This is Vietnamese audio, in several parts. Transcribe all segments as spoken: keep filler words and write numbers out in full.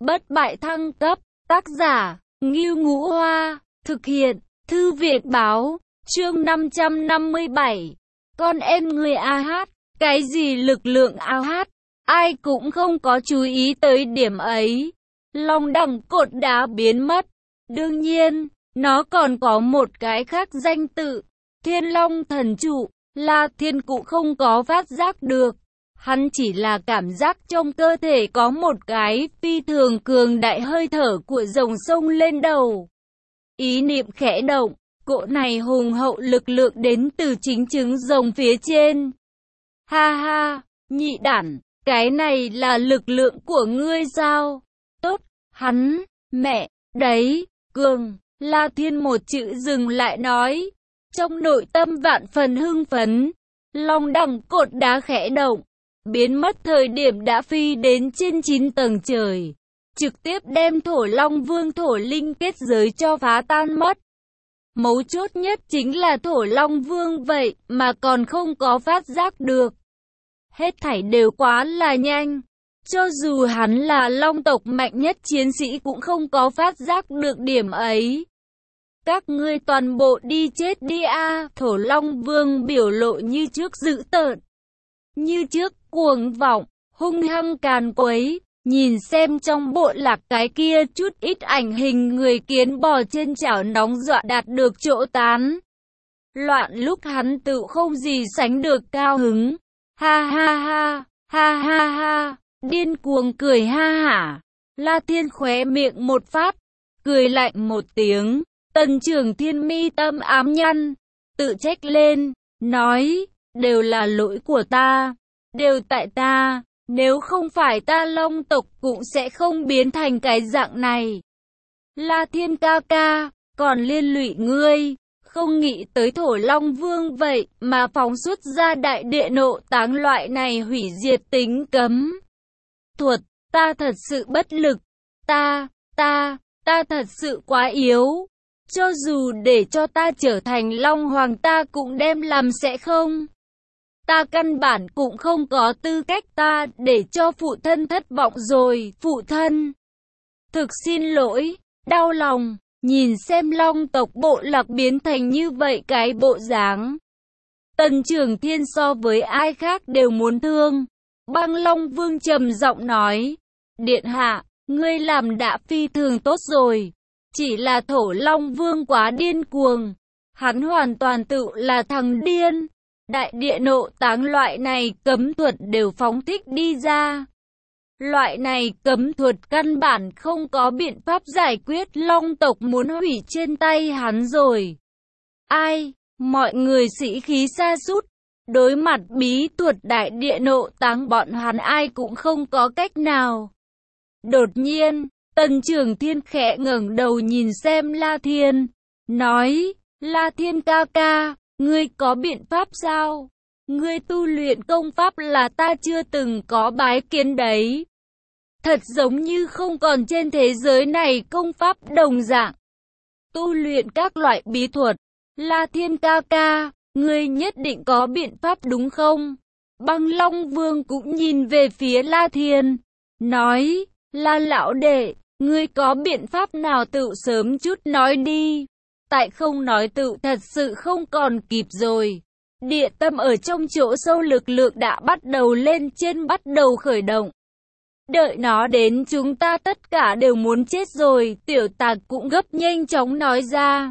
bất bại thăng cấp, tác giả, Ngưu Ngũ Hoa, thực hiện, Thư viện Báo, chương năm trăm năm mươi bảy. Con em người a hát, cái gì lực lượng a hát, ai cũng không có chú ý tới điểm ấy. Long đẳng cột đá biến mất. Đương nhiên, nó còn có một cái khác danh tự, Thiên Long Thần Trụ, là Thiên Cụ không có phát giác được. Hắn chỉ là cảm giác trong cơ thể có một cái phi thường cường đại hơi thở của rồng sông lên đầu. Ý niệm khẽ động, cỗ này hùng hậu lực lượng đến từ chính trứng rồng phía trên. Ha ha, nhị đản, cái này là lực lượng của ngươi sao? Tốt, hắn, mẹ, đấy, cường, La Thiên một chữ dừng lại nói. Trong nội tâm vạn phần hưng phấn, long đẳng cột đá khẽ động, biến mất thời điểm đã phi đến trên chín tầng trời, trực tiếp đem Thổ Long Vương Thổ Linh kết giới cho phá tan mất. Mấu chốt nhất chính là Thổ Long Vương vậy mà còn không có phát giác được. Hết thảy đều quá là nhanh. Cho dù hắn là long tộc mạnh nhất chiến sĩ cũng không có phát giác được điểm ấy. Các ngươi toàn bộ đi chết đi a. Thổ Long Vương biểu lộ như trước dữ tợn, như trước cuồng vọng, hung hăng càn quấy. Nhìn xem trong bộ lạc cái kia chút ít ảnh hình người kiến bò trên chảo nóng dọa đạt được chỗ tán loạn, lúc hắn tự không gì sánh được cao hứng. Ha ha ha, ha ha ha, điên cuồng cười ha hả. La Thiên khóe miệng một phát, cười lạnh một tiếng. Tần Trường Thiên mi tâm ám nhăn, tự trách lên, nói, đều là lỗi của ta, đều tại ta, nếu không phải ta long tộc cũng sẽ không biến thành cái dạng này. La Thiên ca ca, còn liên lụy ngươi, không nghĩ tới Thổ Long Vương vậy mà phóng xuất ra đại địa nộ táng loại này hủy diệt tính cấm thuật, ta thật sự bất lực, ta, ta, ta thật sự quá yếu. Cho dù để cho ta trở thành Long Hoàng ta cũng đem làm sẽ không. Ta căn bản cũng không có tư cách, ta để cho phụ thân thất vọng rồi, phụ thân. Thực xin lỗi, đau lòng, nhìn xem long tộc bộ lạc biến thành như vậy cái bộ dáng. Tần Trường Thiên so với ai khác đều muốn thương. Băng Long Vương trầm giọng nói, điện hạ, ngươi làm đã phi thường tốt rồi. Chỉ là Thổ Long Vương quá điên cuồng, hắn hoàn toàn tự là thằng điên. Đại địa nộ táng loại này cấm thuật đều phóng thích đi ra. Loại này cấm thuật căn bản không có biện pháp giải quyết, long tộc muốn hủy trên tay hắn rồi. Ai, mọi người sĩ khí sa sút, đối mặt bí thuật đại địa nộ táng bọn hắn ai cũng không có cách nào. Đột nhiên, Tần Trường Thiên khẽ ngẩng đầu nhìn xem La Thiên, nói, La Thiên ca ca, ngươi có biện pháp sao? Ngươi tu luyện công pháp là ta chưa từng có bái kiến đấy. Thật giống như không còn trên thế giới này công pháp đồng dạng. Tu luyện các loại bí thuật, La Thiên ca ca, ngươi nhất định có biện pháp đúng không? Băng Long Vương cũng nhìn về phía La Thiên, nói, La lão đệ, ngươi có biện pháp nào tự sớm chút nói đi. Tại không nói tự thật sự không còn kịp rồi. Địa tâm ở trong chỗ sâu lực lượng đã bắt đầu lên trên, bắt đầu khởi động. Đợi nó đến chúng ta tất cả đều muốn chết rồi. Tiểu Tạc cũng gấp nhanh chóng nói ra.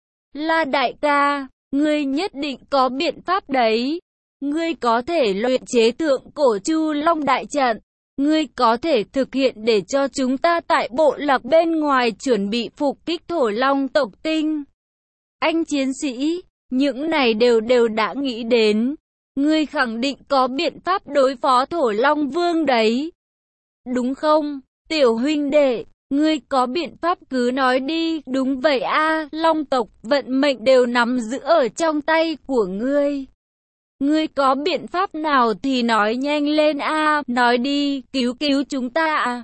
La đại ca, ngươi nhất định có biện pháp đấy. Ngươi có thể luyện chế thượng cổ Chu Long đại trận. Ngươi có thể thực hiện để cho chúng ta tại bộ lạc bên ngoài chuẩn bị phục kích Thổ Long tộc tinh. Anh chiến sĩ, những này đều đều đã nghĩ đến. Ngươi khẳng định có biện pháp đối phó Thổ Long Vương đấy. Đúng không, tiểu huynh đệ, ngươi có biện pháp cứ nói đi. Đúng vậy a, long tộc vận mệnh đều nắm giữ ở trong tay của ngươi. Ngươi có biện pháp nào thì nói nhanh lên a, nói đi, cứu cứu chúng ta à.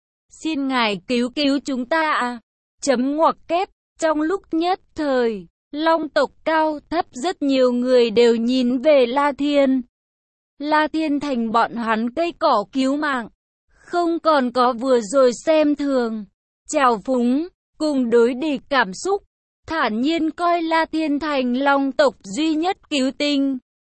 Xin ngài cứu cứu chúng ta à. Chấm ngoặc kép, trong lúc nhất thời, long tộc cao thấp rất nhiều người đều nhìn về La Thiên. La Thiên thành bọn hắn cây cỏ cứu mạng. không còn có vừa rồi xem thường, trào phúng, cùng đối địch cảm xúc, thản nhiên coi La Thiên thành Long tộc duy nhất cứu tinh.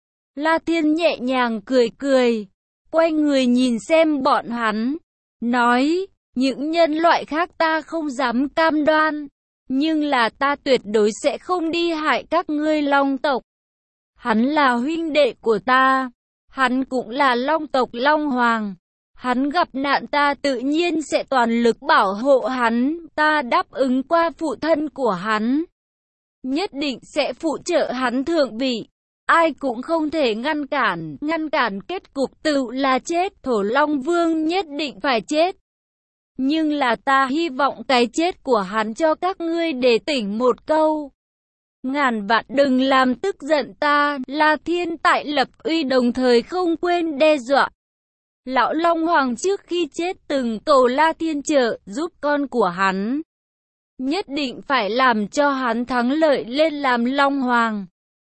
La Thiên nhẹ nhàng cười cười, quay người nhìn xem bọn hắn, nói, những nhân loại khác ta không dám cam đoan, nhưng là ta tuyệt đối sẽ không đi hại các ngươi Long tộc. Hắn là huynh đệ của ta, hắn cũng là Long tộc Long Hoàng. Hắn gặp nạn ta tự nhiên sẽ toàn lực bảo hộ hắn, ta đáp ứng qua phụ thân của hắn. Nhất định sẽ phụ trợ hắn thượng vị, ai cũng không thể ngăn cản, ngăn cản kết cục tự là chết, Thổ Long Vương nhất định phải chết. Nhưng là ta hy vọng cái chết của hắn cho các ngươi để tỉnh một câu. Ngàn vạn đừng làm tức giận ta, La Thiên tại lập uy đồng thời không quên đe dọa. Lão Long Hoàng trước khi chết từng cầu La Thiên trợ giúp con của hắn. Nhất định phải làm cho hắn thắng lợi lên làm Long Hoàng.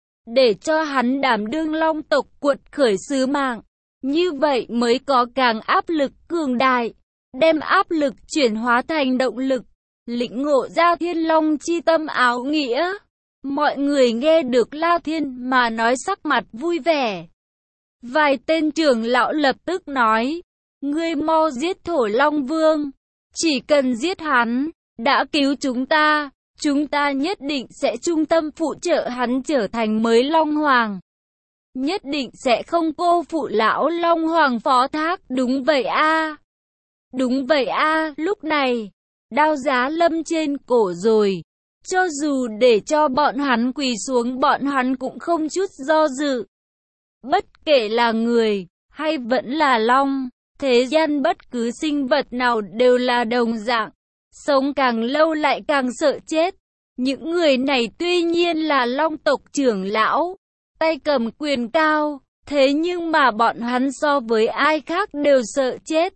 Để cho hắn đảm đương Long tộc quật khởi sứ mạng. Như vậy mới có càng áp lực cường đại. Đem áp lực chuyển hóa thành động lực. Lĩnh ngộ ra Thiên Long chi tâm áo nghĩa. Mọi người nghe được La Thiên mà nói sắc mặt vui vẻ. Vài tên trưởng lão lập tức nói, ngươi mau giết Thổ Long Vương, chỉ cần giết hắn, đã cứu chúng ta, chúng ta nhất định sẽ trung tâm phụ trợ hắn trở thành mới Long Hoàng. Nhất định sẽ không cô phụ lão Long Hoàng phó thác, đúng vậy a, đúng vậy a. Lúc này, đao giá lâm trên cổ rồi, cho dù để cho bọn hắn quỳ xuống bọn hắn cũng không chút do dự. Bất kể là người, hay vẫn là long, thế gian bất cứ sinh vật nào đều là đồng dạng. Sống càng lâu lại càng sợ chết. Những người này tuy nhiên là long tộc trưởng lão, tay cầm quyền cao, thế nhưng mà bọn hắn so với ai khác đều sợ chết.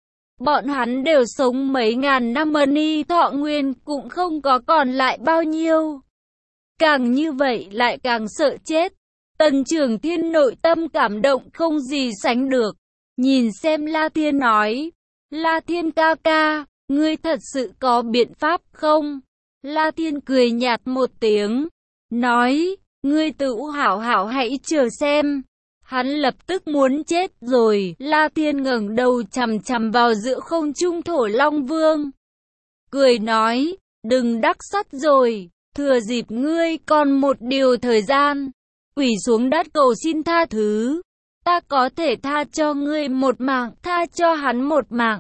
Bọn hắn đều sống mấy ngàn năm ni thọ nguyên cũng không có còn lại bao nhiêu. Càng như vậy lại càng sợ chết. Tần Trường Thiên nội tâm cảm động không gì sánh được. Nhìn xem La Thiên nói, La Thiên ca ca, ngươi thật sự có biện pháp không? La Thiên cười nhạt một tiếng, nói, ngươi tự hảo hảo hãy chờ xem. Hắn lập tức muốn chết rồi. La Thiên ngẩng đầu chằm chằm vào giữa không trung Thổ Long Vương. Cười nói, đừng đắc sắt rồi, thừa dịp ngươi còn một điều thời gian. Quỳ xuống đất cầu xin tha thứ. Ta có thể tha cho ngươi một mạng, tha cho hắn một mạng.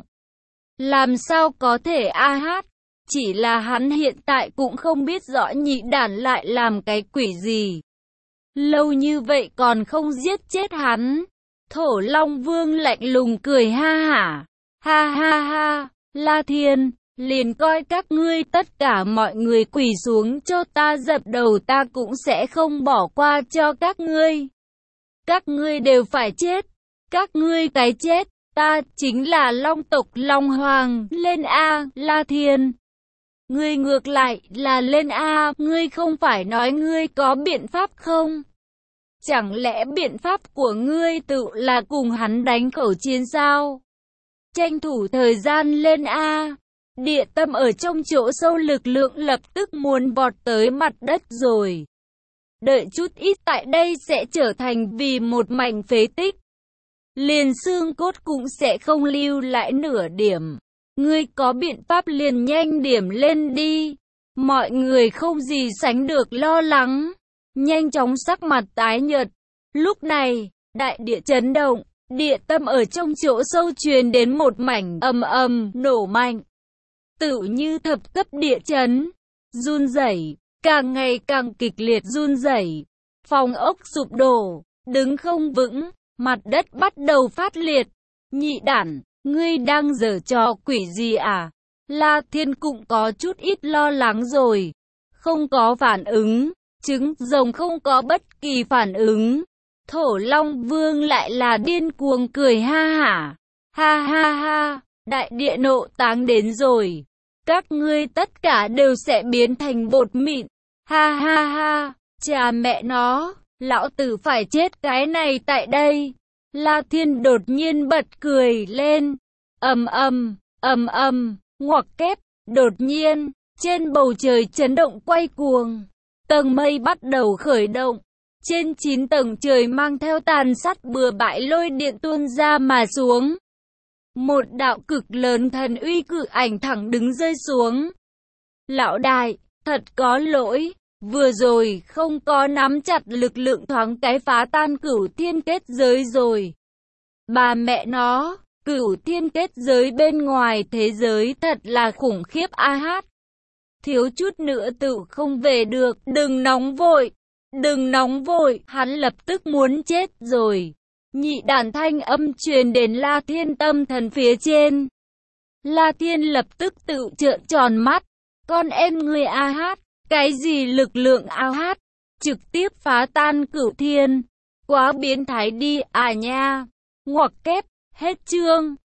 Làm sao có thể a hát? Chỉ là hắn hiện tại cũng không biết rõ nhị đản lại làm cái quỷ gì. Lâu như vậy còn không giết chết hắn. Thổ Long Vương lạnh lùng cười ha hả. Ha ha ha, La Thiên, liền coi các ngươi tất cả mọi người quỳ xuống cho ta dập đầu, ta cũng sẽ không bỏ qua cho các ngươi. Các ngươi đều phải chết. Các ngươi cái chết, ta chính là Long tộc Long Hoàng, lên A, La Thiên. Ngươi ngược lại là lên A, ngươi không phải nói ngươi có biện pháp không? Chẳng lẽ biện pháp của ngươi tự là cùng hắn đánh khẩu chiến sao? Tranh thủ thời gian lên A. Địa tâm ở trong chỗ sâu lực lượng lập tức muốn vọt tới mặt đất rồi. Đợi chút ít tại đây sẽ trở thành vì một mảnh phế tích. Liền xương cốt cũng sẽ không lưu lại nửa điểm. Ngươi có biện pháp liền nhanh điểm lên đi. Mọi người không gì sánh được lo lắng. Nhanh chóng sắc mặt tái nhợt. Lúc này, đại địa chấn động. Địa tâm ở trong chỗ sâu truyền đến một mảnh ầm ầm nổ mạnh. Tựu như thập cấp địa chấn. Run rẩy, càng ngày càng kịch liệt run rẩy. Phòng ốc sụp đổ, đứng không vững, mặt đất bắt đầu phát liệt. Nhị đản, ngươi đang giở trò quỷ gì à? La Thiên cũng có chút ít lo lắng rồi. Không có phản ứng, trứng rồng không có bất kỳ phản ứng. Thổ Long Vương lại là điên cuồng cười ha hả. Ha ha ha, đại địa nộ táng đến rồi. Các ngươi tất cả đều sẽ biến thành bột mịn. Ha ha ha, cha mẹ nó, lão tử phải chết cái này tại đây. La Thiên đột nhiên bật cười lên. ầm ầm, ầm ầm, ngoặc kép, đột nhiên, trên bầu trời chấn động quay cuồng. Tầng mây bắt đầu khởi động. Trên chín tầng trời mang theo tàn sát bừa bãi lôi điện tuôn ra mà xuống. Một đạo cực lớn thần uy cự ảnh thẳng đứng rơi xuống. Lão đại, thật có lỗi, vừa rồi không có nắm chặt lực lượng thoáng cái phá tan cửu thiên kết giới rồi. Bà mẹ nó, cửu thiên kết giới bên ngoài thế giới thật là khủng khiếp a hát. Thiếu chút nữa tự không về được, đừng nóng vội, đừng nóng vội, hắn lập tức muốn chết rồi. Nhị đàn thanh âm truyền đến La Thiên tâm thần phía trên. La Thiên lập tức tự trợn tròn mắt, con em người a hát, cái gì lực lượng a hát, trực tiếp phá tan cửu thiên, quá biến thái đi à nha. Ngoặc kép, hết chương.